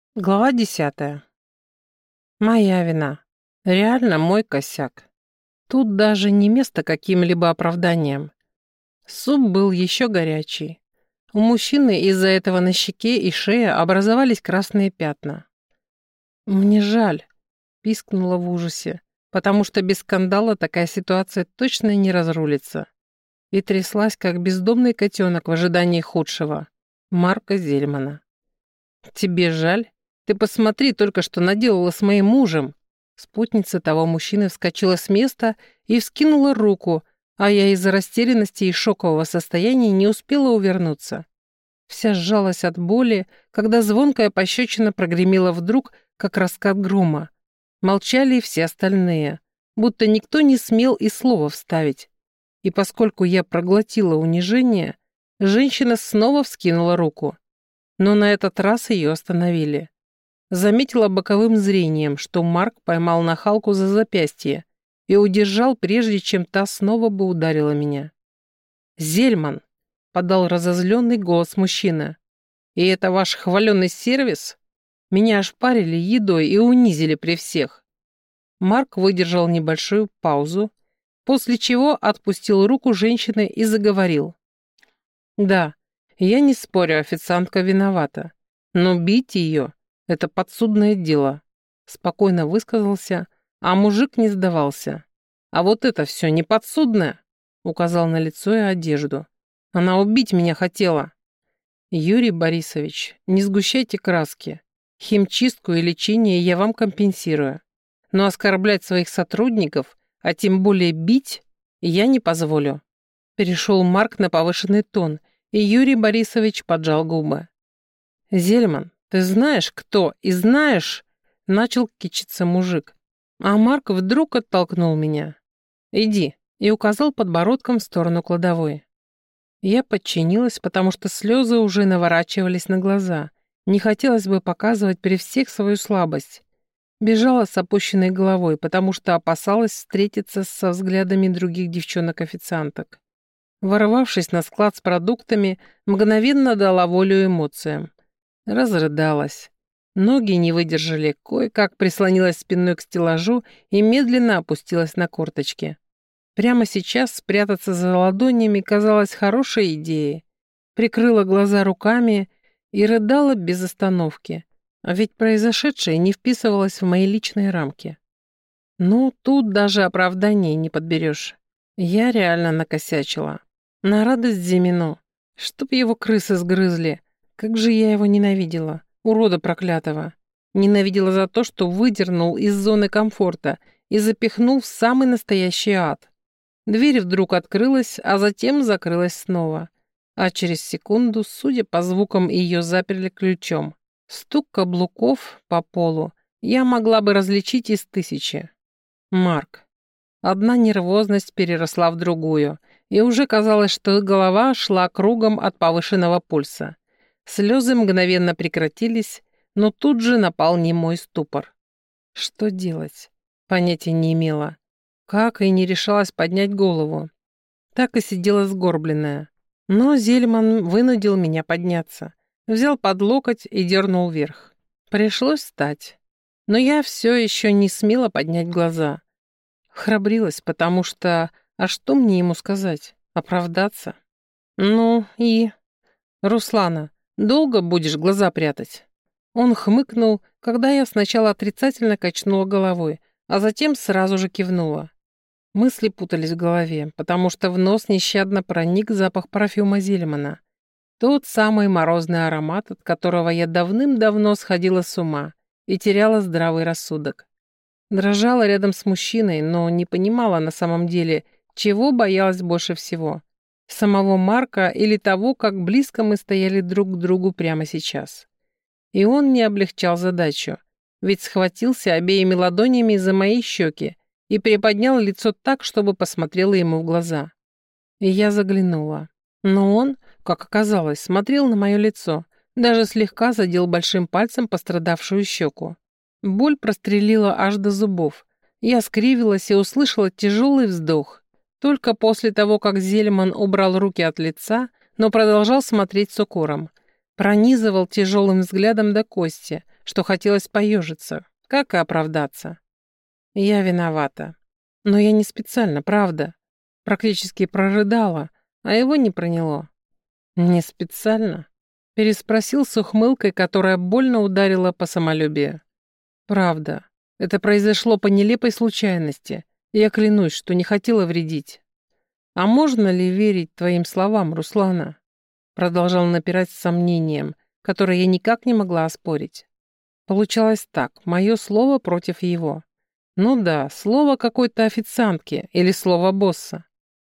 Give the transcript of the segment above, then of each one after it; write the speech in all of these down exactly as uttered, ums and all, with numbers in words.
Глава десятая. Моя вина. Реально мой косяк. Тут даже не место каким-либо оправданием. Суп был еще горячий. У мужчины из-за этого на щеке и шее образовались красные пятна. «Мне жаль», — пискнула в ужасе, потому что без скандала такая ситуация точно не разрулится. И тряслась, как бездомный котенок в ожидании худшего. Марка Зельмана. «Тебе жаль? Ты посмотри, только что наделала с моим мужем!» Спутница того мужчины вскочила с места и вскинула руку, а я из-за растерянности и шокового состояния не успела увернуться. Вся сжалась от боли, когда звонкая пощечина прогремела вдруг, как раскат грома. Молчали и все остальные, будто никто не смел и слова вставить. И поскольку я проглотила унижение, женщина снова вскинула руку. Но на этот раз ее остановили. Заметила боковым зрением, что Марк поймал нахалку за запястье и удержал, прежде чем та снова бы ударила меня. «Зельман!» — подал разозленный голос мужчины. «И это ваш хваленый сервис? Меня ошпарили едой и унизили при всех». Марк выдержал небольшую паузу, после чего отпустил руку женщины и заговорил. «Да, я не спорю, официантка виновата, но бить ее — это подсудное дело», — спокойно высказался, а мужик не сдавался. «А вот это все не подсудное», — указал на лицо и одежду. «Она убить меня хотела». «Юрий Борисович, не сгущайте краски. Химчистку и лечение я вам компенсирую. Но оскорблять своих сотрудников, а тем более бить, я не позволю». Перешел Марк на повышенный тон, и Юрий Борисович поджал губы. «Зельман, ты знаешь, кто, и знаешь...» Начал кичиться мужик. А Марк вдруг оттолкнул меня. «Иди», и указал подбородком в сторону кладовой. Я подчинилась, потому что слезы уже наворачивались на глаза. Не хотелось бы показывать при всех свою слабость. Бежала с опущенной головой, потому что опасалась встретиться со взглядами других девчонок-официанток. Ворвавшись на склад с продуктами, мгновенно дала волю эмоциям. Разрыдалась. Ноги не выдержали, кое-как прислонилась спиной к стеллажу и медленно опустилась на корточки. Прямо сейчас спрятаться за ладонями казалось хорошей идеей. Прикрыла глаза руками и рыдала без остановки. А ведь произошедшее не вписывалось в мои личные рамки. Ну, тут даже оправдания не подберешь. Я реально накосячила. На радость Зимину. Чтоб его крысы сгрызли. Как же я его ненавидела. Урода проклятого. Ненавидела за то, что выдернул из зоны комфорта и запихнул в самый настоящий ад. Дверь вдруг открылась, а затем закрылась снова. А через секунду, судя по звукам, ее заперли ключом. Стук каблуков по полу я могла бы различить из тысячи. Марк. Одна нервозность переросла в другую, и уже казалось, что голова шла кругом от повышенного пульса. Слезы мгновенно прекратились, но тут же напал немой ступор. Что делать? Понятия не имела. Как и не решалась поднять голову. Так и сидела сгорбленная. Но Зельман вынудил меня подняться. Взял под локоть и дернул вверх. Пришлось встать. Но я все еще не смела поднять глаза. Храбрилась, потому что... А что мне ему сказать? Оправдаться? Ну и... Руслана, долго будешь глаза прятать? Он хмыкнул, когда я сначала отрицательно качнула головой, а затем сразу же кивнула. Мысли путались в голове, потому что в нос нещадно проник запах парфюма Зельмана. Тот самый морозный аромат, от которого я давным-давно сходила с ума и теряла здравый рассудок. Дрожала рядом с мужчиной, но не понимала на самом деле, чего боялась больше всего. Самого Марка или того, как близко мы стояли друг к другу прямо сейчас. И он не облегчал задачу, ведь схватился обеими ладонями за мои щеки и приподнял лицо так, чтобы посмотрела ему в глаза. И я заглянула. Но он, как оказалось, смотрел на мое лицо, даже слегка задел большим пальцем пострадавшую щеку. Боль прострелила аж до зубов. Я скривилась и услышала тяжелый вздох. Только после того, как Зельман убрал руки от лица, но продолжал смотреть с укором. Пронизывал тяжелым взглядом до кости, что хотелось поежиться, как и оправдаться. Я виновата. Но я не специально, правда. Практически прорыдала, а его не проняло. Не специально? Переспросил с ухмылкой, которая больно ударила по самолюбию. Правда. Это произошло по нелепой случайности. Я клянусь, что не хотела вредить. А можно ли верить твоим словам, Руслана? Продолжал напирать с сомнением, которое я никак не могла оспорить. Получалось так, мое слово против его. Ну да, слово какой-то официантки или слово босса.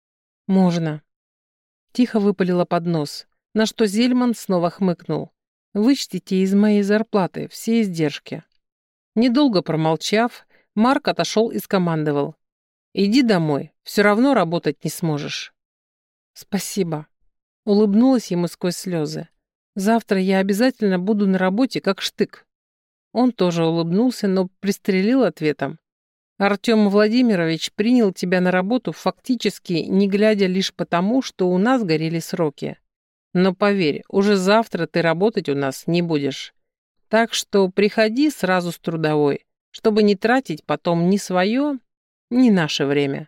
Можно. Тихо выпалила под нос, на что Зельман снова хмыкнул. Вычтите из моей зарплаты все издержки. Недолго промолчав, Марк отошел и скомандовал. Иди домой, все равно работать не сможешь. Спасибо. Улыбнулась ему сквозь слезы. Завтра я обязательно буду на работе, как штык. Он тоже улыбнулся, но пристрелил ответом. Артем Владимирович принял тебя на работу фактически, не глядя лишь потому, что у нас горели сроки. Но поверь, уже завтра ты работать у нас не будешь. Так что приходи сразу с трудовой, чтобы не тратить потом ни свое, ни наше время.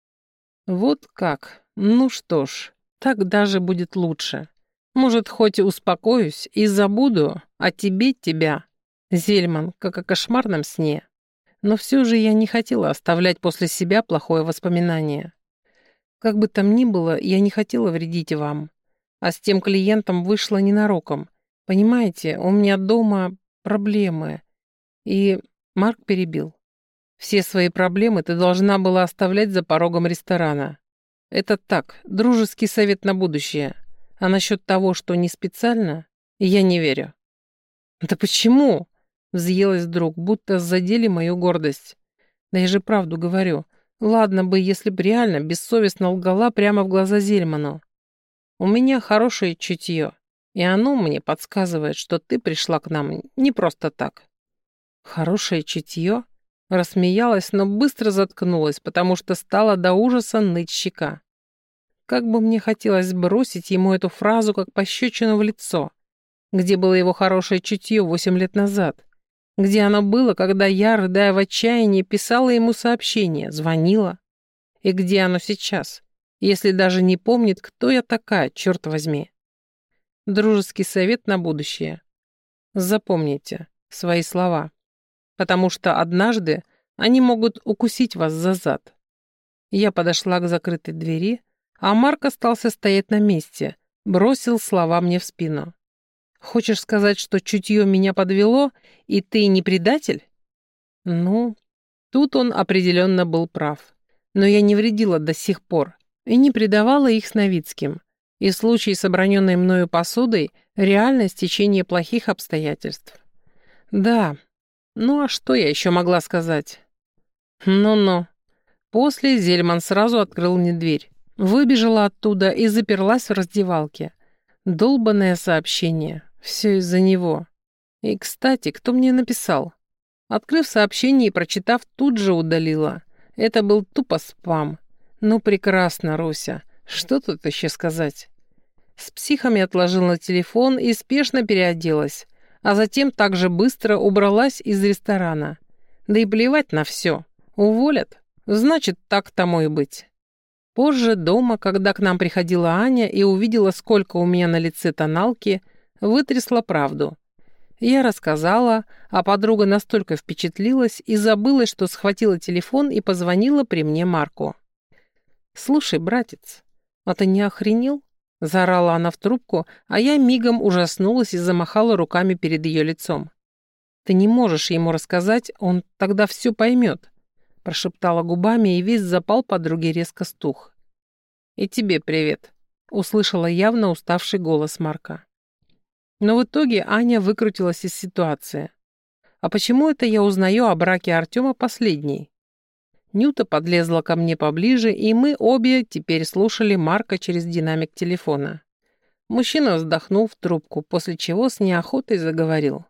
Вот как? Ну что ж, так даже будет лучше. Может, хоть успокоюсь и забуду о тебе тебя, Зельман, как о кошмарном сне. Но все же я не хотела оставлять после себя плохое воспоминание. Как бы там ни было, я не хотела вредить вам. А с тем клиентом вышло ненароком. Понимаете, у меня дома проблемы. И Марк перебил. Все свои проблемы ты должна была оставлять за порогом ресторана. Это так, дружеский совет на будущее. А насчет того, что не специально, я не верю. Да почему? Взъелась вдруг, будто задели мою гордость. Да я же правду говорю. Ладно бы, если б реально бессовестно лгала прямо в глаза Зельману. У меня хорошее чутье, и оно мне подсказывает, что ты пришла к нам не просто так. Хорошее чутье? Рассмеялась, но быстро заткнулась, потому что стала до ужаса ныть щека. Как бы мне хотелось бросить ему эту фразу, как пощечину в лицо. Где было его хорошее чутье восемь лет назад? Где оно было, когда я, рыдая в отчаянии, писала ему сообщение, звонила? И где оно сейчас, если даже не помнит, кто я такая, черт возьми? Дружеский совет на будущее. Запомните свои слова, потому что однажды они могут укусить вас за зад. Я подошла к закрытой двери, а Марк остался стоять на месте, бросил слова мне в спину. Хочешь сказать, что чутье меня подвело, и ты не предатель? Ну, тут он определенно был прав. Но я не вредила до сих пор и не предавала их с Новицким. И случай с оброненной мною посудой — реальное стечение плохих обстоятельств. Да, ну а что я еще могла сказать? Ну-ну. После Зельман сразу открыл мне дверь. Выбежала оттуда и заперлась в раздевалке. Долбанное сообщение. Все из-за него. И, кстати, кто мне написал? Открыв сообщение и прочитав, тут же удалила. Это был тупо спам. Ну, прекрасно, Руся. Что тут еще сказать? С психами отложила телефон и спешно переоделась, а затем также быстро убралась из ресторана. Да и плевать на все. Уволят? Значит, так тому и быть. Позже дома, когда к нам приходила Аня и увидела, сколько у меня на лице тоналки, вытрясла правду. Я рассказала, а подруга настолько впечатлилась и забыла, что схватила телефон и позвонила при мне Марку. «Слушай, братец, а ты не охренел?» — заорала она в трубку, а я мигом ужаснулась и замахала руками перед ее лицом. «Ты не можешь ему рассказать, он тогда все поймет», — прошептала губами, и весь запал подруги резко стух. «И тебе привет», — услышала явно уставший голос Марка. Но в итоге Аня выкрутилась из ситуации. А почему это я узнаю о браке Артема последней? Нюта подлезла ко мне поближе, и мы обе теперь слушали Марка через динамик телефона. Мужчина вздохнул в трубку, после чего с неохотой заговорил.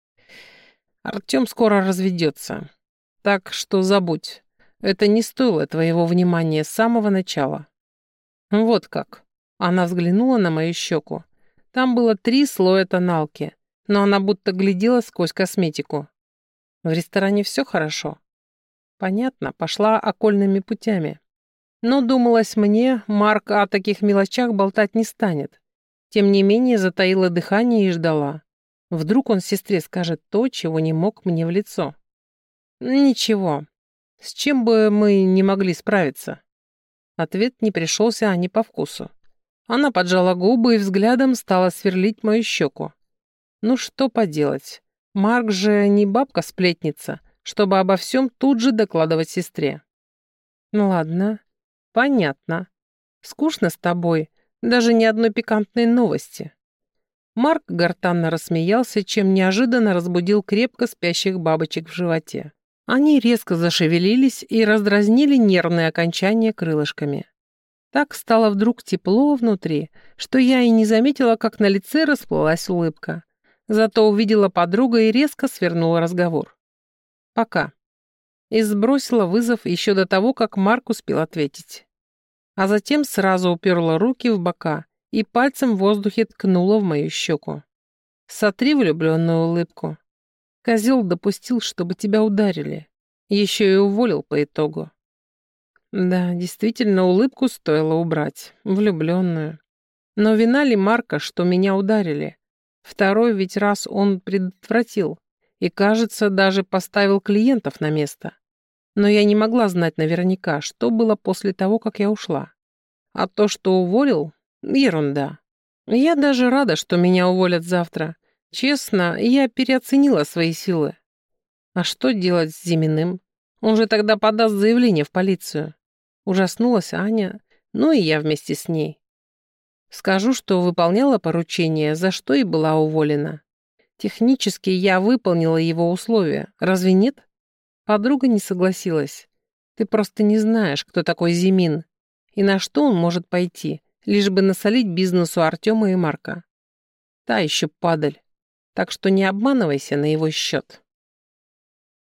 «Артем скоро разведется, так что забудь. Это не стоило твоего внимания с самого начала». «Вот как». Она взглянула на мою щеку. Там было три слоя тоналки, но она будто глядела сквозь косметику. В ресторане все хорошо. Понятно, пошла окольными путями. Но, думалось мне, Марк о таких мелочах болтать не станет. Тем не менее, затаила дыхание и ждала. Вдруг он сестре скажет то, чего не мог мне в лицо. Ничего. С чем бы мы не могли справиться? Ответ не пришелся Ане по вкусу. Она поджала губы и взглядом стала сверлить мою щеку. Ну что поделать? Марк же не бабка-сплетница, чтобы обо всем тут же докладывать сестре. Ну ладно, понятно. Скучно с тобой, даже ни одной пикантной новости. Марк гортанно рассмеялся, чем неожиданно разбудил крепко спящих бабочек в животе. Они резко зашевелились и раздразнили нервные окончания крылышками. Так стало вдруг тепло внутри, что я и не заметила, как на лице расплылась улыбка. Зато увидела подруга и резко свернула разговор. Пока. И сбросила вызов еще до того, как Марк успел ответить. А затем сразу уперла руки в бока и пальцем в воздухе ткнула в мою щеку. Сотри влюбленную улыбку. Козел допустил, чтобы тебя ударили. Еще и уволил по итогу. Да, действительно, улыбку стоило убрать. Влюбленную. Но вина ли Марка, что меня ударили? Второй ведь раз он предотвратил. И, кажется, даже поставил клиентов на место. Но я не могла знать наверняка, что было после того, как я ушла. А то, что уволил — ерунда. Я даже рада, что меня уволят завтра. Честно, я переоценила свои силы. А что делать с Зиминым? Он же тогда подаст заявление в полицию. Ужаснулась Аня, ну и я вместе с ней. Скажу, что выполняла поручение, за что и была уволена. Технически я выполнила его условия, разве нет? Подруга не согласилась. Ты просто не знаешь, кто такой Зимин и на что он может пойти, лишь бы насолить бизнесу Артема и Марка. Та еще падаль. Так что не обманывайся на его счет.